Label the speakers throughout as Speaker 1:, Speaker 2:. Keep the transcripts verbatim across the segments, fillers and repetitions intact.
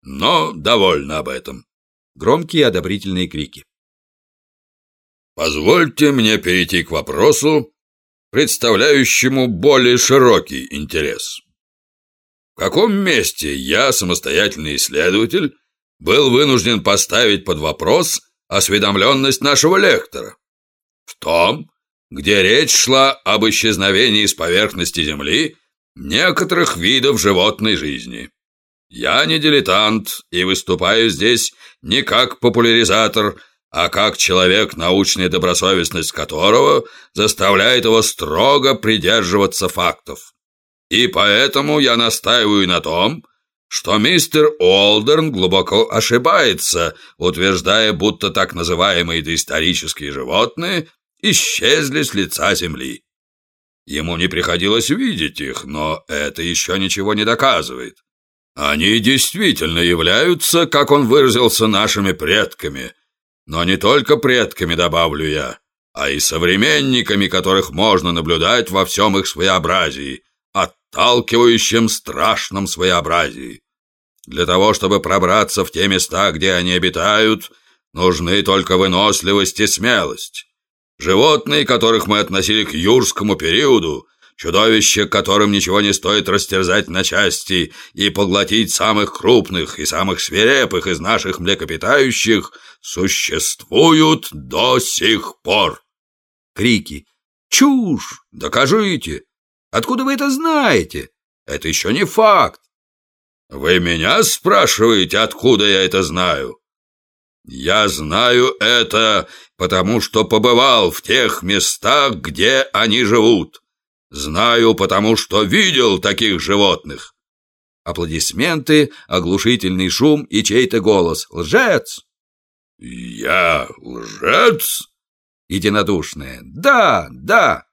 Speaker 1: Но довольно об этом.
Speaker 2: Громкие одобрительные крики.
Speaker 1: Позвольте мне перейти к вопросу, представляющему более широкий интерес. В каком месте я, самостоятельный исследователь, был вынужден поставить под вопрос осведомленность нашего лектора? В том, где речь шла об исчезновении с поверхности Земли некоторых видов животной жизни. Я не дилетант и выступаю здесь не как популяризатор, а как человек, научная добросовестность которого заставляет его строго придерживаться фактов. И поэтому я настаиваю на том, что мистер Уолдерн глубоко ошибается, утверждая, будто так называемые доисторические животные исчезли с лица Земли. Ему не приходилось видеть их, но это еще ничего не доказывает. Они действительно являются, как он выразился, нашими предками, но не только предками, добавлю я, а и современниками, которых можно наблюдать во всем их своеобразии, отталкивающем страшном своеобразии. Для того, чтобы пробраться в те места, где они обитают, нужны только выносливость и смелость. Животные, которых мы относили к юрскому периоду, чудовища, которым ничего не стоит растерзать на части и поглотить самых крупных и самых свирепых из наших млекопитающих, существуют до сих пор.
Speaker 2: Крики. Чушь! Докажите! Откуда вы это знаете? Это еще не факт.
Speaker 1: Вы меня спрашиваете, откуда я это знаю? Я знаю это, потому что побывал в тех местах, где они живут. Знаю, потому что видел таких животных.
Speaker 2: Аплодисменты, оглушительный шум и чей-то голос. Лжец!
Speaker 1: Я лжец?
Speaker 2: Единодушное. Да, да.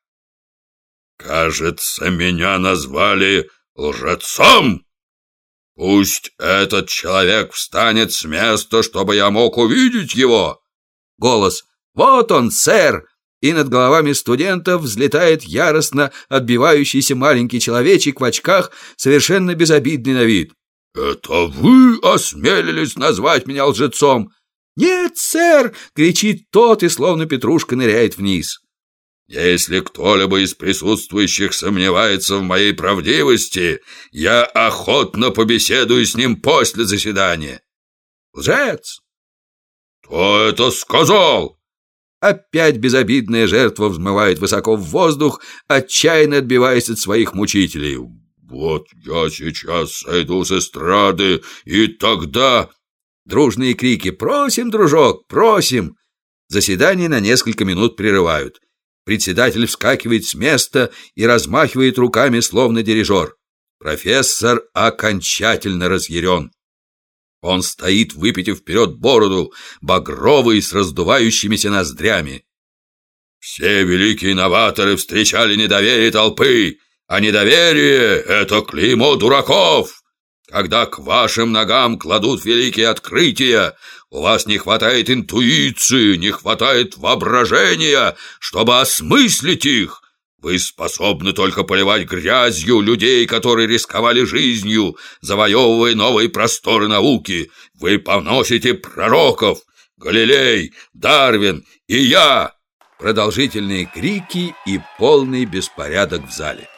Speaker 1: Кажется, меня назвали лжецом. Пусть этот человек встанет с места, чтобы я мог увидеть его.
Speaker 2: Голос. Вот он, сэр. И над головами студентов взлетает яростно отбивающийся маленький человечек в очках, совершенно безобидный на вид.
Speaker 1: «Это вы осмелились назвать меня лжецом?»
Speaker 2: «Нет, сэр!» — кричит тот и словно петрушка ныряет вниз.
Speaker 1: «Если кто-либо из присутствующих сомневается в моей правдивости, я охотно побеседую с ним после заседания».
Speaker 2: «Лжец!»
Speaker 1: «Кто это сказал?»
Speaker 2: Опять безобидная жертва взмывает высоко в воздух, отчаянно отбиваясь от своих мучителей.
Speaker 1: «Вот я сейчас сойду с эстрады, и тогда...»
Speaker 2: Дружные крики «Просим, дружок, просим!» Заседание на несколько минут прерывают. Председатель вскакивает с места и размахивает руками, словно дирижер. Профессор окончательно разъярен. Он стоит, выпитив вперед бороду, багровый, с раздувающимися ноздрями.
Speaker 1: «Все великие новаторы встречали недоверие толпы, а недоверие — это клеймо дураков. Когда к вашим ногам кладут великие открытия, у вас не хватает интуиции, не хватает воображения, чтобы осмыслить их. Вы способны только поливать грязью людей, которые рисковали жизнью, завоевывая новые просторы науки. Вы поносите пророков, Галилей, Дарвин и я!»
Speaker 2: Продолжительные крики и полный беспорядок в зале.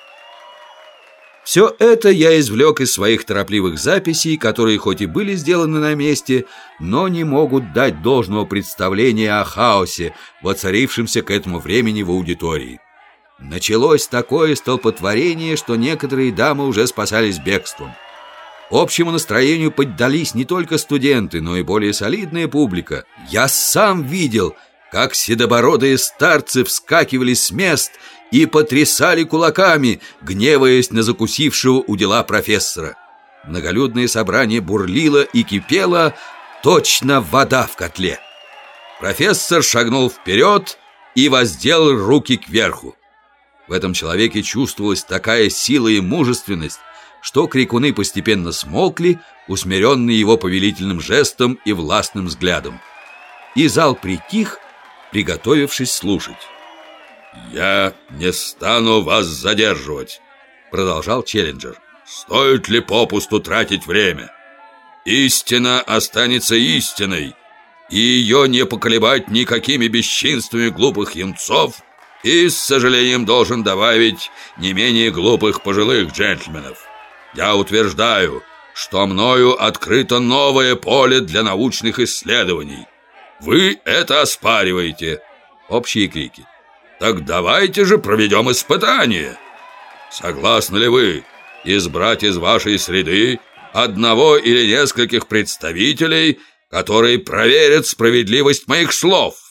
Speaker 2: Все это я извлек из своих торопливых записей, которые хоть и были сделаны на месте, но не могут дать должного представления о хаосе, воцарившемся к этому времени в аудитории. Началось такое столпотворение, что некоторые дамы уже спасались бегством. Общему настроению поддались не только студенты, но и более солидная публика. Я сам видел, как седобородые старцы вскакивали с мест и потрясали кулаками, гневаясь на закусившего у дела профессора. Многолюдное собрание бурлило и кипело, точно вода в котле. Профессор шагнул вперед и воздел руки кверху. В этом человеке чувствовалась такая сила и мужественность, что крикуны постепенно смолкли, усмиренные его повелительным жестом и властным взглядом. И зал притих, приготовившись слушать.
Speaker 1: «Я не стану вас задерживать», — продолжал Челленджер. «Стоит ли попусту тратить время? Истина останется истиной, и ее не поколебать никакими бесчинствами глупых юнцов, и с сожалением должен добавить не менее глупых пожилых джентльменов. Я утверждаю, что мною открыто новое поле для научных исследований. Вы это оспариваете. Общие крики. Так давайте же проведем испытание. Согласны ли вы избрать из вашей среды одного или нескольких представителей, которые проверят справедливость моих слов?